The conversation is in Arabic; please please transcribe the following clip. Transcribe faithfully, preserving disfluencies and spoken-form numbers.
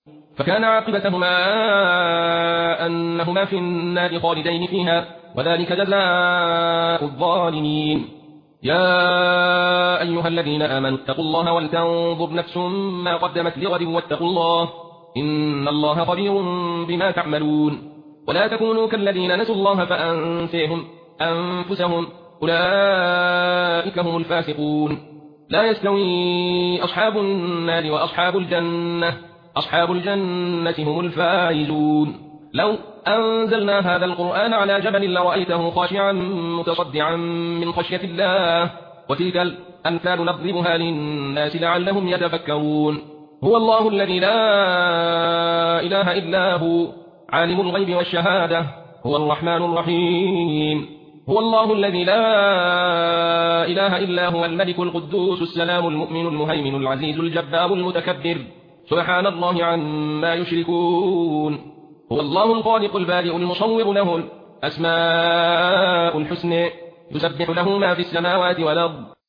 فكان عاقبتهما أنهما في النار خالدين فيها وذلك جزاء الظالمين. يا أيها الذين آمنوا اتقوا الله ولتنظر نفس ما قدمت لغد واتقوا الله إن الله خبير بما تعملون. ولا تكونوا كالذين نسوا الله فأنسيهم أنفسهم أولئك هم الفاسقون. لا يستوي أصحاب النار وأصحاب الجنة أصحاب الجنة هم الفائزون. لو أنزلنا هذا القرآن على جبل لرأيته خاشعا متصدعا من خشية الله وتلك الأمثال نضربها للناس لعلهم يتفكرون. هو الله الذي لا إله إلا هو عالم الغيب والشهادة هو الرحمن الرحيم. هو الله الذي لا إله إلا هو الملك القدوس السلام المؤمن المهيمن العزيز الجبار المتكبر سبحان الله عما يشركون. هو الله الخالق البارئ المصور له الأسماء الحسنى يسبح له ما في السماوات والأرض